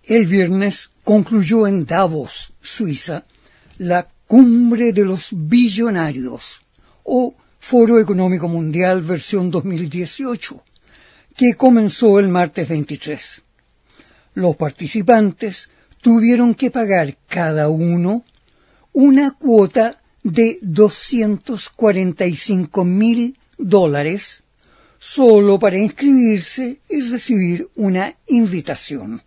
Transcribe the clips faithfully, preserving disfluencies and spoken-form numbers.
El viernes concluyó en Davos, Suiza, la Cumbre de los Billonarios, o Foro Económico Mundial versión dos mil dieciocho, que comenzó el martes veintitrés. Los participantes tuvieron que pagar cada uno una cuota de doscientos cuarenta y cinco mil dólares solo para inscribirse y recibir una invitación.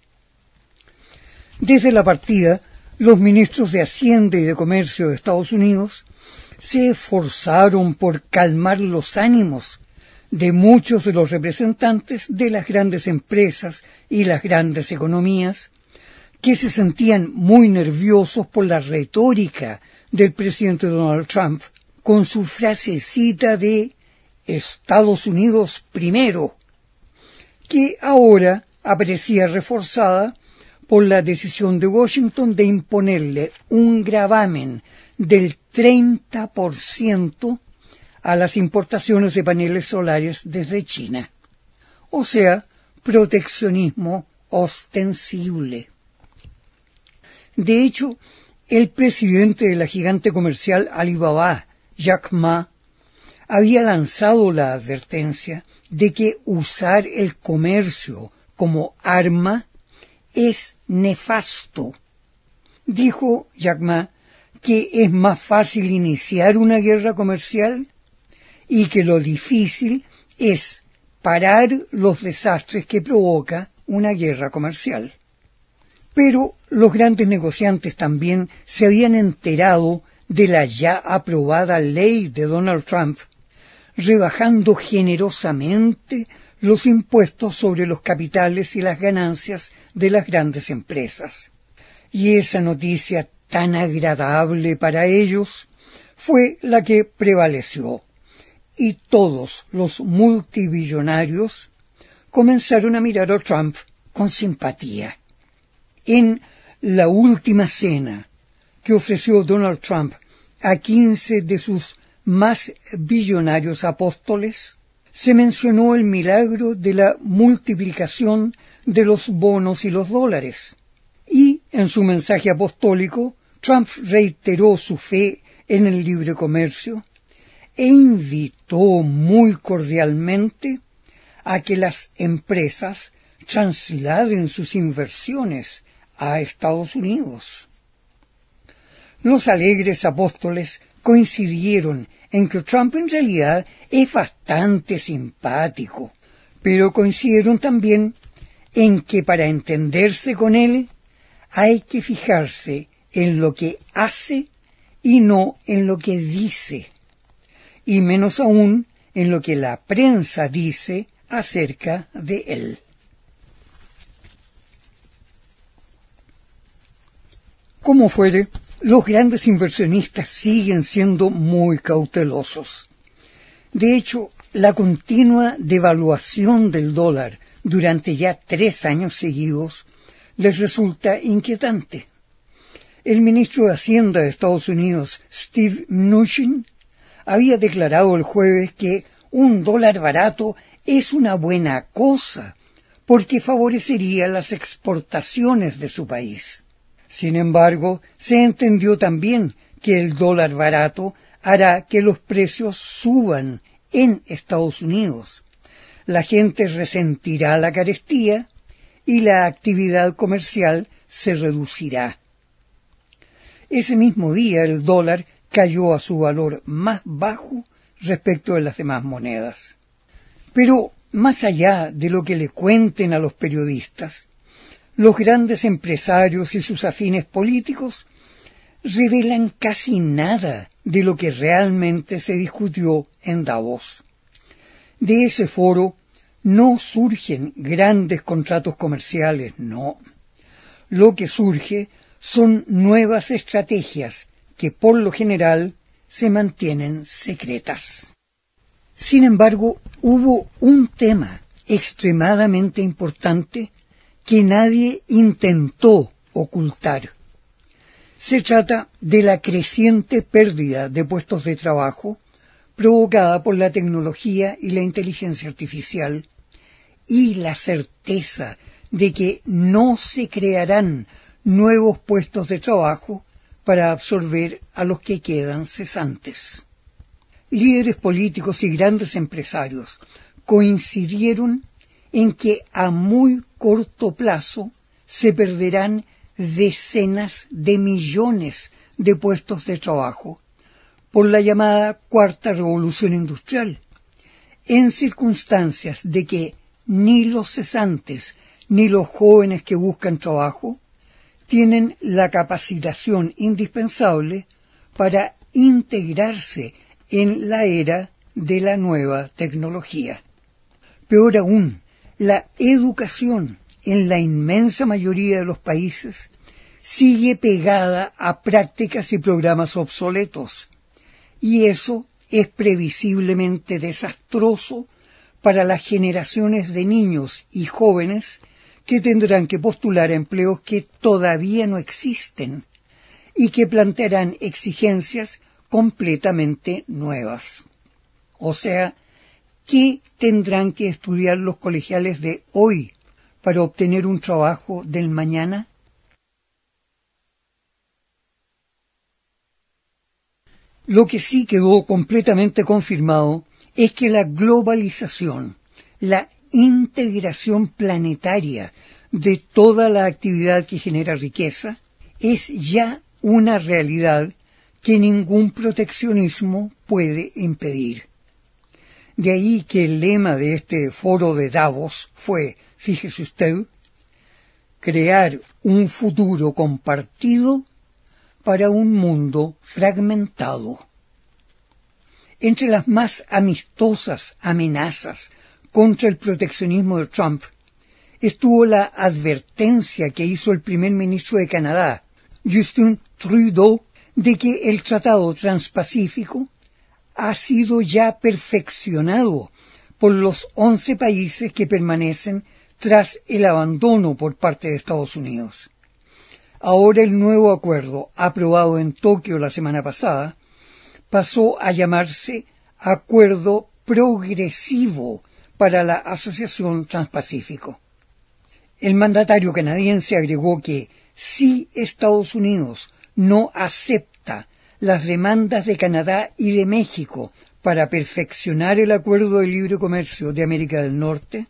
Desde la partida, los ministros de Hacienda y de Comercio de Estados Unidos se esforzaron por calmar los ánimos de muchos de los representantes de las grandes empresas y las grandes economías, que se sentían muy nerviosos por la retórica del presidente Donald Trump, con su frasecita de Estados Unidos primero, que ahora aparecía reforzada por la decisión de Washington de imponerle un gravamen del treinta por ciento a las importaciones de paneles solares desde China. O sea, proteccionismo ostensible. De hecho, el presidente de la gigante comercial Alibaba, Jack Ma, había lanzado la advertencia de que usar el comercio como arma es nefasto. Dijo Jack Ma que es más fácil iniciar una guerra comercial y que lo difícil es parar los desastres que provoca una guerra comercial. Pero los grandes negociantes también se habían enterado de la ya aprobada ley de Donald Trump, rebajando generosamente los impuestos sobre los capitales y las ganancias de las grandes empresas. Y esa noticia tan agradable para ellos fue la que prevaleció, y todos los multibillonarios comenzaron a mirar a Trump con simpatía. En la última cena que ofreció Donald Trump a quince de sus más billonarios apóstoles, se mencionó el milagro de la multiplicación de los bonos y los dólares. Y en su mensaje apostólico, Trump reiteró su fe en el libre comercio e invitó muy cordialmente a que las empresas trasladen sus inversiones a Estados Unidos. Los alegres apóstoles coincidieron en que Trump en realidad es bastante simpático, pero coincidieron también en que para entenderse con él hay que fijarse en lo que hace y no en lo que dice, y menos aún en lo que la prensa dice acerca de él. Como fuere, los grandes inversionistas siguen siendo muy cautelosos. De hecho, la continua devaluación del dólar durante ya tres años seguidos les resulta inquietante. El ministro de Hacienda de Estados Unidos, Steve Mnuchin, había declarado el jueves que un dólar barato es una buena cosa porque favorecería las exportaciones de su país. Sin embargo, se entendió también que el dólar barato hará que los precios suban en Estados Unidos. La gente resentirá la carestía y la actividad comercial se reducirá. Ese mismo día el dólar cayó a su valor más bajo respecto de las demás monedas. Pero más allá de lo que le cuenten a los periodistas, los grandes empresarios y sus afines políticos revelan casi nada de lo que realmente se discutió en Davos. De ese foro no surgen grandes contratos comerciales, no. Lo que surge son nuevas estrategias que por lo general se mantienen secretas. Sin embargo, hubo un tema extremadamente importante que nadie intentó ocultar. Se trata de la creciente pérdida de puestos de trabajo provocada por la tecnología y la inteligencia artificial y la certeza de que no se crearán nuevos puestos de trabajo para absorber a los que quedan cesantes. Líderes políticos y grandes empresarios coincidieron en que a muy corto plazo se perderán decenas de millones de puestos de trabajo por la llamada Cuarta Revolución Industrial, en circunstancias de que ni los cesantes ni los jóvenes que buscan trabajo tienen la capacitación indispensable para integrarse en la era de la nueva tecnología. Peor aún, la educación en la inmensa mayoría de los países sigue pegada a prácticas y programas obsoletos, y eso es previsiblemente desastroso para las generaciones de niños y jóvenes que tendrán que postular a empleos que todavía no existen y que plantearán exigencias completamente nuevas. O sea, ¿qué tendrán que estudiar los colegiales de hoy para obtener un trabajo del mañana? Lo que sí quedó completamente confirmado es que la globalización, la integración planetaria de toda la actividad que genera riqueza, es ya una realidad que ningún proteccionismo puede impedir. De ahí que el lema de este foro de Davos fue, fíjese usted, crear un futuro compartido para un mundo fragmentado. Entre las más amistosas amenazas contra el proteccionismo de Trump estuvo la advertencia que hizo el primer ministro de Canadá, Justin Trudeau, de que el Tratado Transpacífico ha sido ya perfeccionado por los once países que permanecen tras el abandono por parte de Estados Unidos. Ahora el nuevo acuerdo, aprobado en Tokio la semana pasada, pasó a llamarse Acuerdo Progresivo para la Asociación Transpacífico. El mandatario canadiense agregó que si Estados Unidos no acepta las demandas de Canadá y de México para perfeccionar el Acuerdo de Libre Comercio de América del Norte,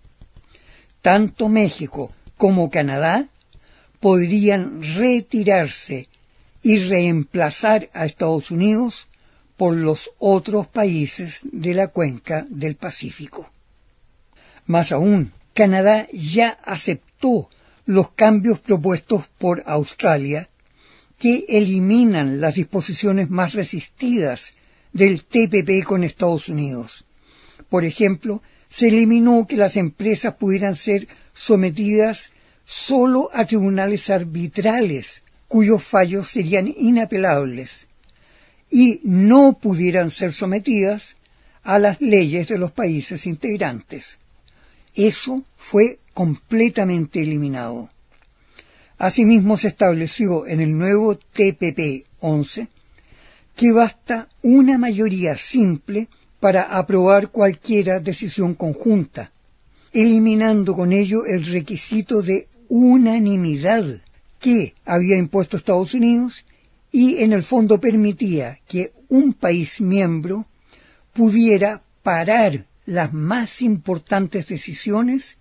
tanto México como Canadá podrían retirarse y reemplazar a Estados Unidos por los otros países de la cuenca del Pacífico. Más aún, Canadá ya aceptó los cambios propuestos por Australia, que eliminan las disposiciones más resistidas del T P P con Estados Unidos. Por ejemplo, se eliminó que las empresas pudieran ser sometidas solo a tribunales arbitrales, cuyos fallos serían inapelables, y no pudieran ser sometidas a las leyes de los países integrantes. Eso fue completamente eliminado. Asimismo, se estableció en el nuevo T P P once que basta una mayoría simple para aprobar cualquier decisión conjunta, eliminando con ello el requisito de unanimidad que había impuesto Estados Unidos y en el fondo permitía que un país miembro pudiera parar las más importantes decisiones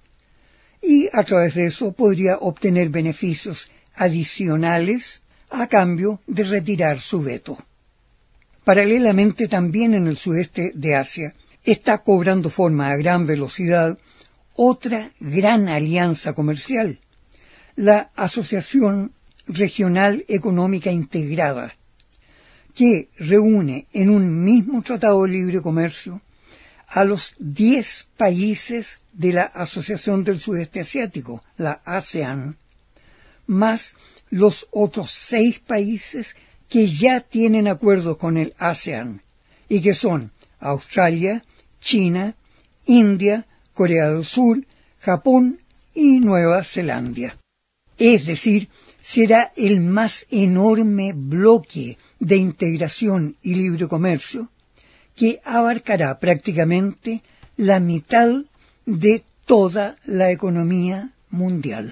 y a través de eso podría obtener beneficios adicionales a cambio de retirar su veto. Paralelamente, también en el sudeste de Asia está cobrando forma a gran velocidad otra gran alianza comercial, la Asociación Regional Económica Integrada, que reúne en un mismo tratado de libre comercio a los diez países de la Asociación del Sudeste Asiático, la ASEAN, más los otros seis países que ya tienen acuerdos con el ASEAN y que son Australia, China, India, Corea del Sur, Japón y Nueva Zelanda. Es decir, será el más enorme bloque de integración y libre comercio que abarcará prácticamente la mitad de toda la economía mundial.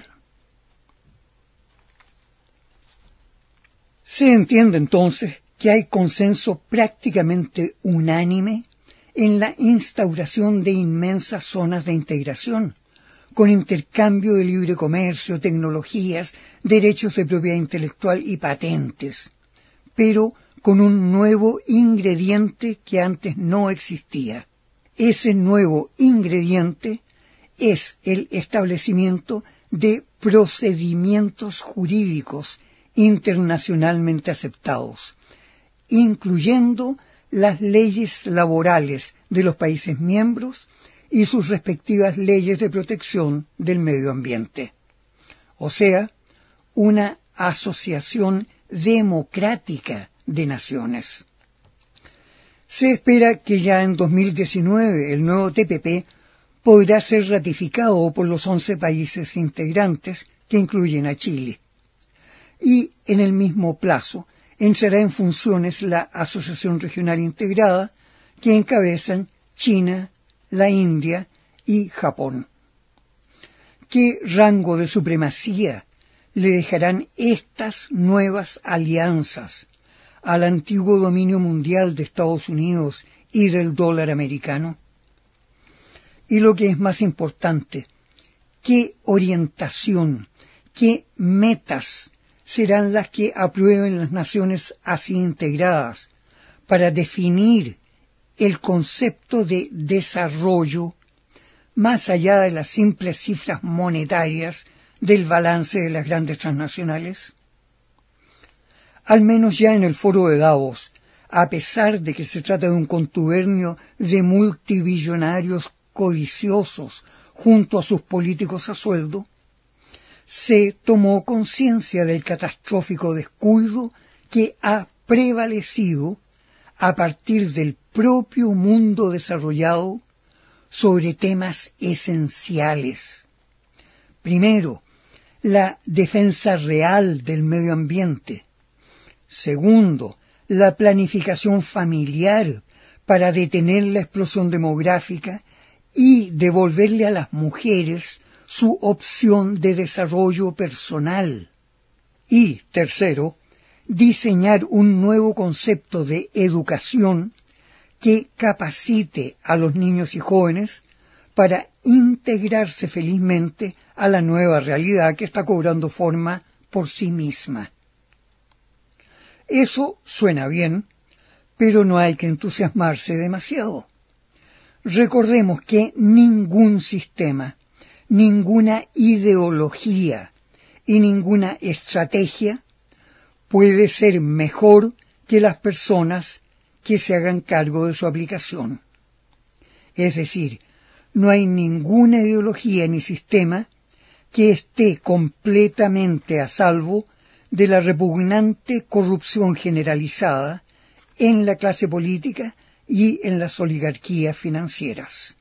Se entiende entonces que hay consenso prácticamente unánime en la instauración de inmensas zonas de integración, con intercambio de libre comercio, tecnologías, derechos de propiedad intelectual y patentes, pero con un nuevo ingrediente que antes no existía. Ese nuevo ingrediente es el establecimiento de procedimientos jurídicos internacionalmente aceptados, incluyendo las leyes laborales de los países miembros y sus respectivas leyes de protección del medio ambiente. O sea, una asociación democrática de naciones. Se espera que ya en dos mil diecinueve el nuevo T P P podrá ser ratificado por los once países integrantes, que incluyen a Chile. Y en el mismo plazo entrará en funciones la Asociación Regional Integrada, que encabezan China, la India y Japón. ¿Qué rango de supremacía le dejarán estas nuevas alianzas al antiguo dominio mundial de Estados Unidos y del dólar americano? Y lo que es más importante, ¿qué orientación, qué metas serán las que aprueben las naciones así integradas para definir el concepto de desarrollo más allá de las simples cifras monetarias del balance de las grandes transnacionales? Al menos ya en el foro de Davos, a pesar de que se trata de un contubernio de multibillonarios codiciosos junto a sus políticos a sueldo, se tomó conciencia del catastrófico descuido que ha prevalecido a partir del propio mundo desarrollado sobre temas esenciales. Primero, la defensa real del medio ambiente. Segundo, la planificación familiar para detener la explosión demográfica y devolverle a las mujeres su opción de desarrollo personal. Y, tercero, diseñar un nuevo concepto de educación que capacite a los niños y jóvenes para integrarse felizmente a la nueva realidad que está cobrando forma por sí misma. Eso suena bien, pero no hay que entusiasmarse demasiado. Recordemos que ningún sistema, ninguna ideología y ninguna estrategia puede ser mejor que las personas que se hagan cargo de su aplicación. Es decir, no hay ninguna ideología ni sistema que esté completamente a salvo de la repugnante corrupción generalizada en la clase política y en las oligarquías financieras.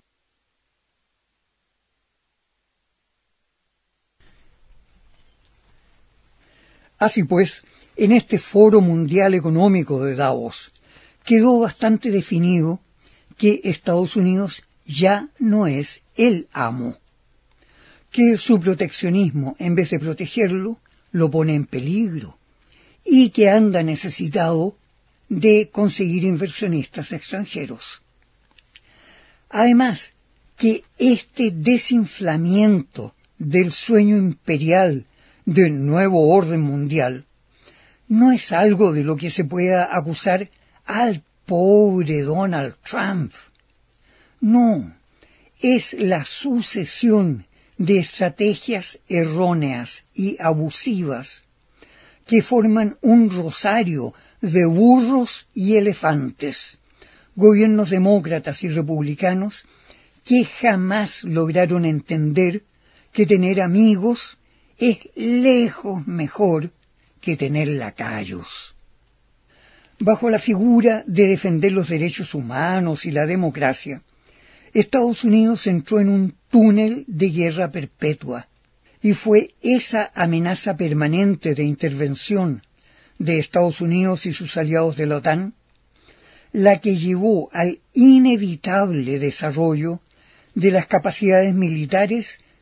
Así pues, en este Foro Mundial Económico de Davos quedó bastante definido que Estados Unidos ya no es el amo, que su proteccionismo, en vez de protegerlo, lo pone en peligro y que anda necesitado de conseguir inversionistas extranjeros. Además, que este desinflamiento del sueño imperial del nuevo orden mundial no es algo de lo que se pueda acusar al pobre Donald Trump. No, es la sucesión de estrategias erróneas y abusivas que forman un rosario de burros y elefantes, gobiernos demócratas y republicanos que jamás lograron entender que tener amigos es lejos mejor que tener lacayos. Bajo la figura de defender los derechos humanos y la democracia, Estados Unidos entró en un túnel de guerra perpetua, y fue esa amenaza permanente de intervención de Estados Unidos y sus aliados de la OTAN la que llevó al inevitable desarrollo de las capacidades militares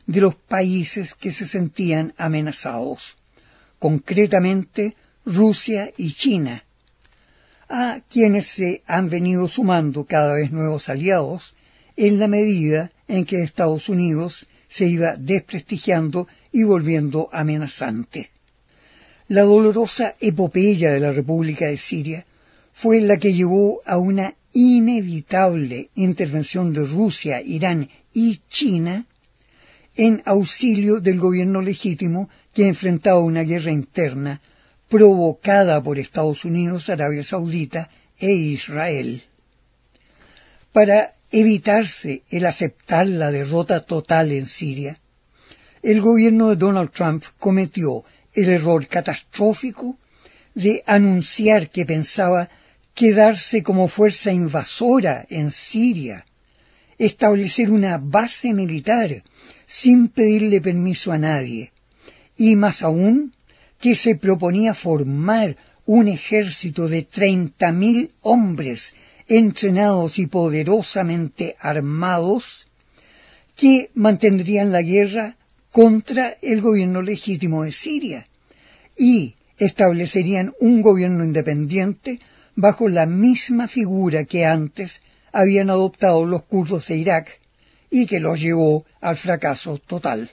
de los países que se sentían amenazados, concretamente Rusia y China, a quienes se han venido sumando cada vez nuevos aliados en la medida en que Estados Unidos se iba desprestigiando y volviendo amenazante. La dolorosa epopeya de la República de Siria fue la que llevó a una inevitable intervención de Rusia, Irán y China en auxilio del gobierno legítimo que enfrentaba una guerra interna provocada por Estados Unidos, Arabia Saudita e Israel. Para evitarse el aceptar la derrota total en Siria, el gobierno de Donald Trump cometió el error catastrófico de anunciar que pensaba quedarse como fuerza invasora en Siria, establecer una base militar sin pedirle permiso a nadie, y más aún que se proponía formar un ejército de treinta mil hombres entrenados y poderosamente armados que mantendrían la guerra contra el gobierno legítimo de Siria y establecerían un gobierno independiente bajo la misma figura que antes habían adoptado los kurdos de Irak y que los llevó al fracaso total.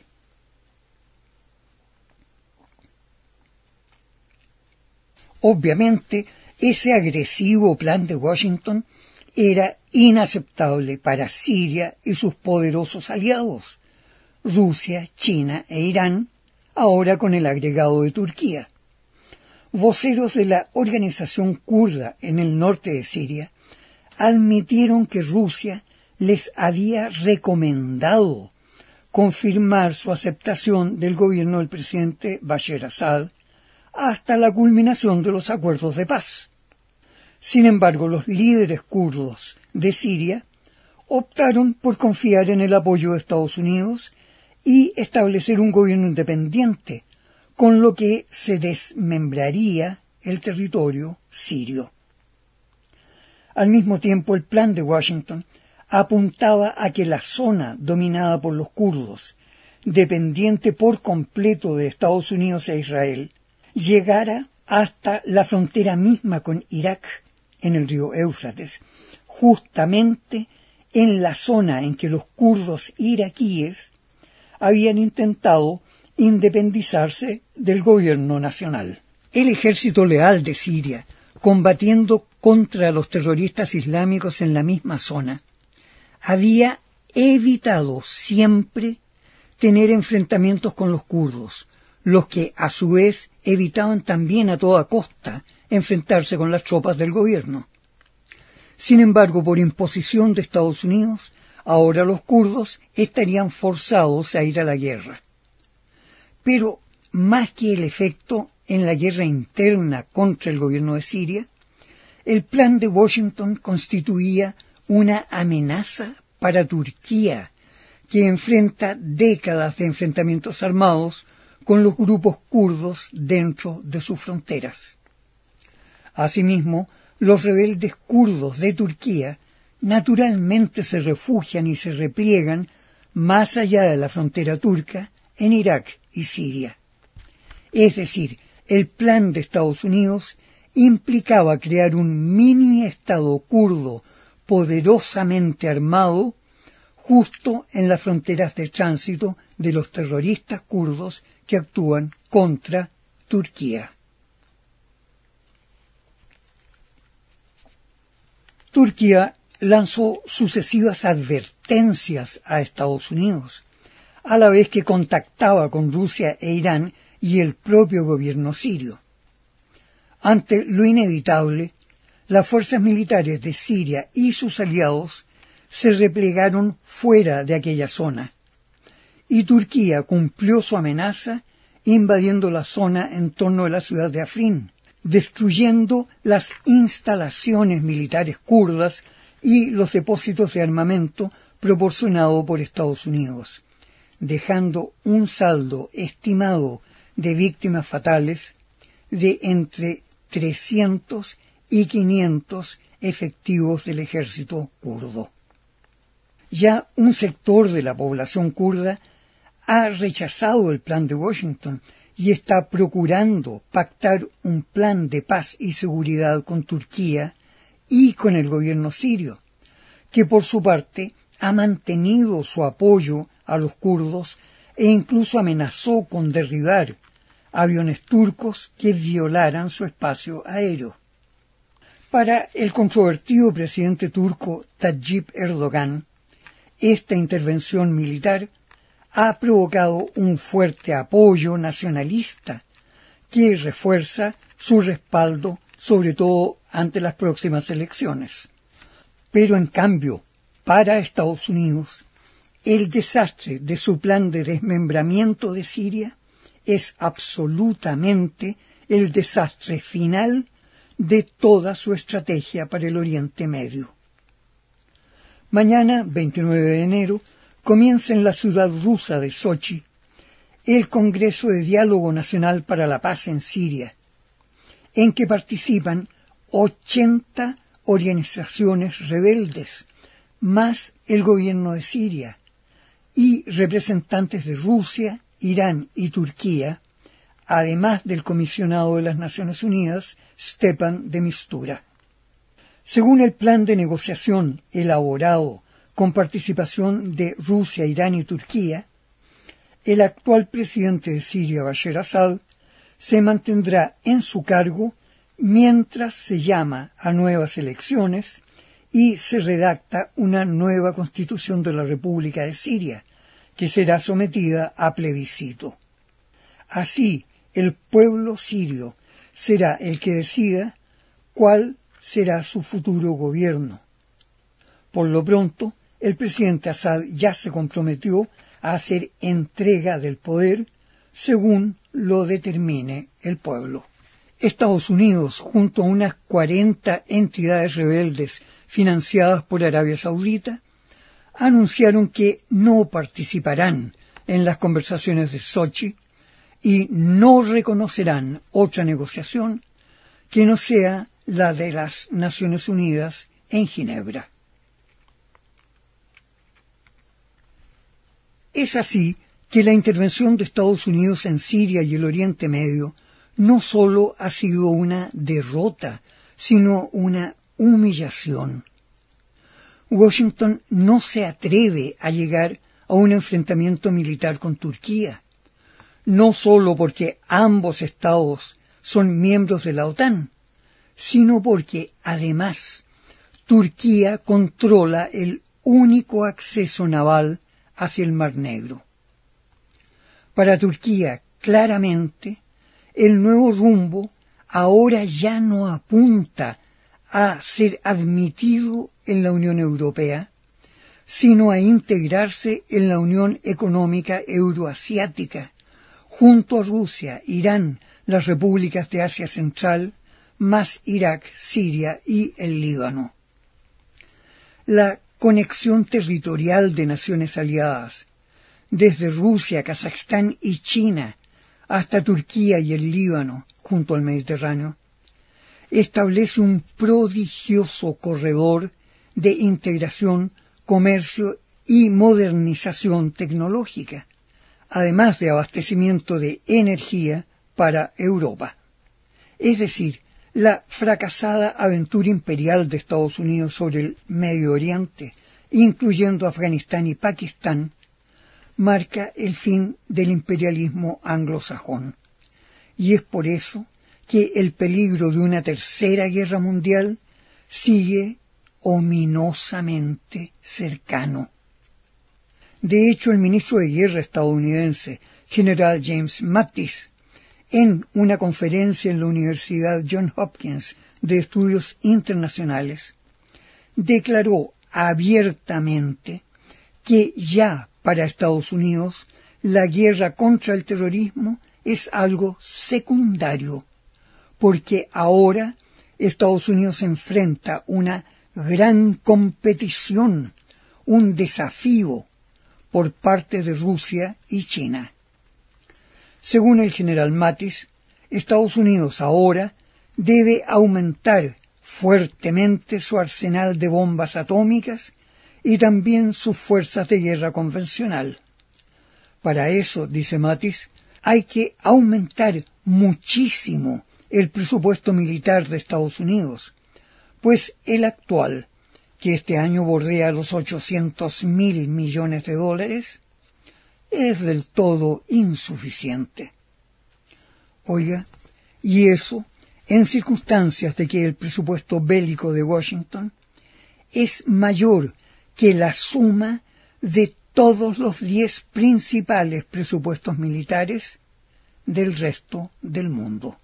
Obviamente, ese agresivo plan de Washington era inaceptable para Siria y sus poderosos aliados, Rusia, China e Irán, ahora con el agregado de Turquía. Voceros de la organización kurda en el norte de Siria admitieron que Rusia les había recomendado confirmar su aceptación del gobierno del presidente Bashar Assad hasta la culminación de los acuerdos de paz. Sin embargo, los líderes kurdos de Siria optaron por confiar en el apoyo de Estados Unidos y establecer un gobierno independiente, con lo que se desmembraría el territorio sirio. Al mismo tiempo, el plan de Washington apuntaba a que la zona dominada por los kurdos, dependiente por completo de Estados Unidos e Israel, llegara hasta la frontera misma con Irak, en el río Éufrates, justamente en la zona en que los kurdos iraquíes habían intentado independizarse del gobierno nacional. El ejército leal de Siria, combatiendo contra los terroristas islámicos en la misma zona, había evitado siempre tener enfrentamientos con los kurdos, los que a su vez evitaban también a toda costa enfrentarse con las tropas del gobierno. Sin embargo, por imposición de Estados Unidos, ahora los kurdos estarían forzados a ir a la guerra. Pero, más que el efecto en la guerra interna contra el gobierno de Siria, el plan de Washington constituía una amenaza para Turquía, que enfrenta décadas de enfrentamientos armados con los grupos kurdos dentro de sus fronteras. Asimismo, los rebeldes kurdos de Turquía naturalmente se refugian y se repliegan más allá de la frontera turca en Irak y Siria. Es decir, el plan de Estados Unidos implicaba crear un mini estado kurdo poderosamente armado justo en las fronteras de tránsito de los terroristas kurdos que actúan contra Turquía. Turquía lanzó sucesivas advertencias a Estados Unidos, a la vez que contactaba con Rusia e Irán y el propio gobierno sirio. Ante lo inevitable, las fuerzas militares de Siria y sus aliados se replegaron fuera de aquella zona, y Turquía cumplió su amenaza invadiendo la zona en torno a la ciudad de Afrin, destruyendo las instalaciones militares kurdas y los depósitos de armamento proporcionado por Estados Unidos, dejando un saldo estimado de víctimas fatales de entre trescientos y quinientos efectivos del ejército kurdo. Ya un sector de la población kurda ha rechazado el plan de Washington y está procurando pactar un plan de paz y seguridad con Turquía y con el gobierno sirio, que por su parte ha mantenido su apoyo a los kurdos e incluso amenazó con derribar aviones turcos que violaran su espacio aéreo. Para el controvertido presidente turco Tayyip Erdogan, esta intervención militar ha provocado un fuerte apoyo nacionalista que refuerza su respaldo, sobre todo ante las próximas elecciones. Pero en cambio, para Estados Unidos, el desastre de su plan de desmembramiento de Siria es absolutamente el desastre final de toda su estrategia para el Oriente Medio. Mañana, veintinueve de enero, comienza en la ciudad rusa de Sochi el Congreso de Diálogo Nacional para la Paz en Siria, en que participan ochenta organizaciones rebeldes, más el gobierno de Siria, y representantes de Rusia, Irán y Turquía, además del comisionado de las Naciones Unidas, Stepan de Mistura. Según el plan de negociación elaborado con participación de Rusia, Irán y Turquía, el actual presidente de Siria, Bashar Assad, se mantendrá en su cargo mientras se llama a nuevas elecciones y se redacta una nueva constitución de la República de Siria, que será sometida a plebiscito. Así, el pueblo sirio será el que decida cuál será su futuro gobierno. Por lo pronto, el presidente Assad ya se comprometió a hacer entrega del poder según lo determine el pueblo. Estados Unidos, junto a unas cuarenta entidades rebeldes financiadas por Arabia Saudita, anunciaron que no participarán en las conversaciones de Sochi y no reconocerán otra negociación que no sea la de las Naciones Unidas en Ginebra. Es así que la intervención de Estados Unidos en Siria y el Oriente Medio no solo ha sido una derrota, sino una humillación. Washington no se atreve a llegar a un enfrentamiento militar con Turquía, no solo porque ambos estados son miembros de la OTAN, sino porque, además, Turquía controla el único acceso naval hacia el Mar Negro. Para Turquía, claramente, el nuevo rumbo ahora ya no apunta a ser admitido en la Unión Europea, sino a integrarse en la Unión Económica Euroasiática, junto a Rusia, Irán, las repúblicas de Asia Central, más Irak, Siria y el Líbano. La conexión territorial de naciones aliadas, desde Rusia, Kazajstán y China hasta Turquía y el Líbano, junto al Mediterráneo, establece un prodigioso corredor de integración, comercio y modernización tecnológica, además de abastecimiento de energía para Europa. Es decir, la fracasada aventura imperial de Estados Unidos sobre el Medio Oriente, incluyendo Afganistán y Pakistán, marca el fin del imperialismo anglosajón. Y es por eso que el peligro de una tercera guerra mundial sigue ominosamente cercano. De hecho, el ministro de Guerra estadounidense, general James Mattis, en una conferencia en la Universidad Johns Hopkins de Estudios Internacionales, declaró abiertamente que ya para Estados Unidos la guerra contra el terrorismo es algo secundario, porque ahora Estados Unidos enfrenta una gran competición, un desafío por parte de Rusia y China. Según el general Mattis, Estados Unidos ahora debe aumentar fuertemente su arsenal de bombas atómicas y también sus fuerzas de guerra convencional. Para eso, dice Mattis, hay que aumentar muchísimo el presupuesto militar de Estados Unidos, pues el actual, que este año bordea los ochocientos mil millones de dólares, es del todo insuficiente. Oiga, y eso en circunstancias de que el presupuesto bélico de Washington es mayor que la suma de todos los diez principales presupuestos militares del resto del mundo.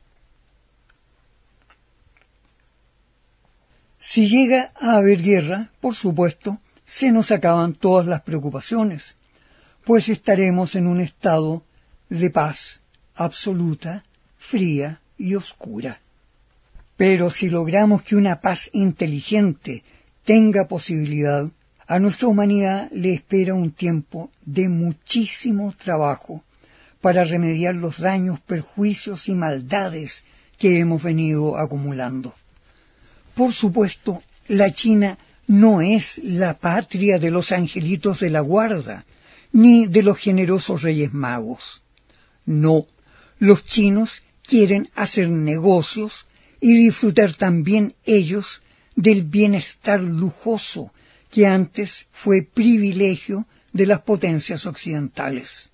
Si llega a haber guerra, por supuesto, se nos acaban todas las preocupaciones, pues estaremos en un estado de paz absoluta, fría y oscura. Pero si logramos que una paz inteligente tenga posibilidad, a nuestra humanidad le espera un tiempo de muchísimo trabajo para remediar los daños, perjuicios y maldades que hemos venido acumulando. Por supuesto, la China no es la patria de los angelitos de la guarda, ni de los generosos reyes magos. No, los chinos quieren hacer negocios y disfrutar también ellos del bienestar lujoso que antes fue privilegio de las potencias occidentales.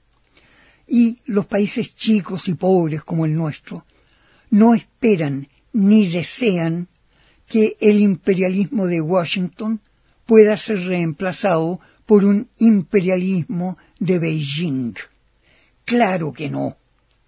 Y los países chicos y pobres como el nuestro no esperan ni desean que el imperialismo de Washington pueda ser reemplazado por un imperialismo de Beijing. Claro que no.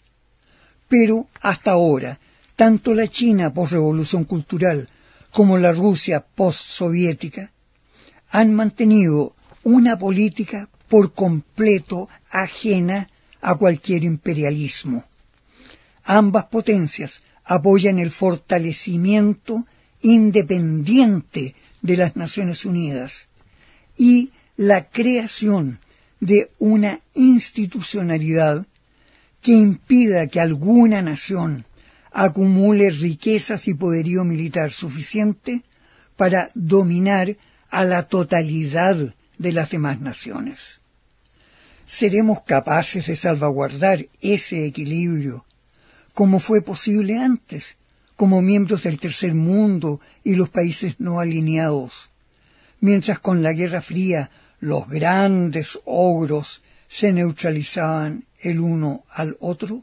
Pero hasta ahora, tanto la China posrevolución cultural como la Rusia postsoviética han mantenido una política por completo ajena a cualquier imperialismo. Ambas potencias apoyan el fortalecimiento independiente de las Naciones Unidas y la creación de una institucionalidad que impida que alguna nación acumule riquezas y poderío militar suficiente para dominar a la totalidad de las demás naciones. ¿Seremos capaces de salvaguardar ese equilibrio como fue posible antes, como miembros del tercer mundo y los países no alineados, mientras con la Guerra Fría los grandes ogros se neutralizaban el uno al otro?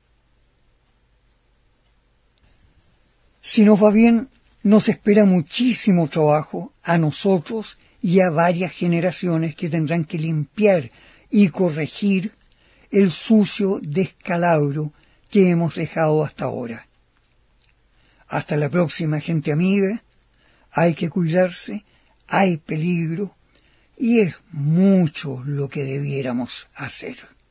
Si nos va bien, nos espera muchísimo trabajo a nosotros y a varias generaciones que tendrán que limpiar y corregir el sucio descalabro que hemos dejado hasta ahora. Hasta la próxima, gente amiga. Hay que cuidarse, hay peligro y es mucho lo que debiéramos hacer.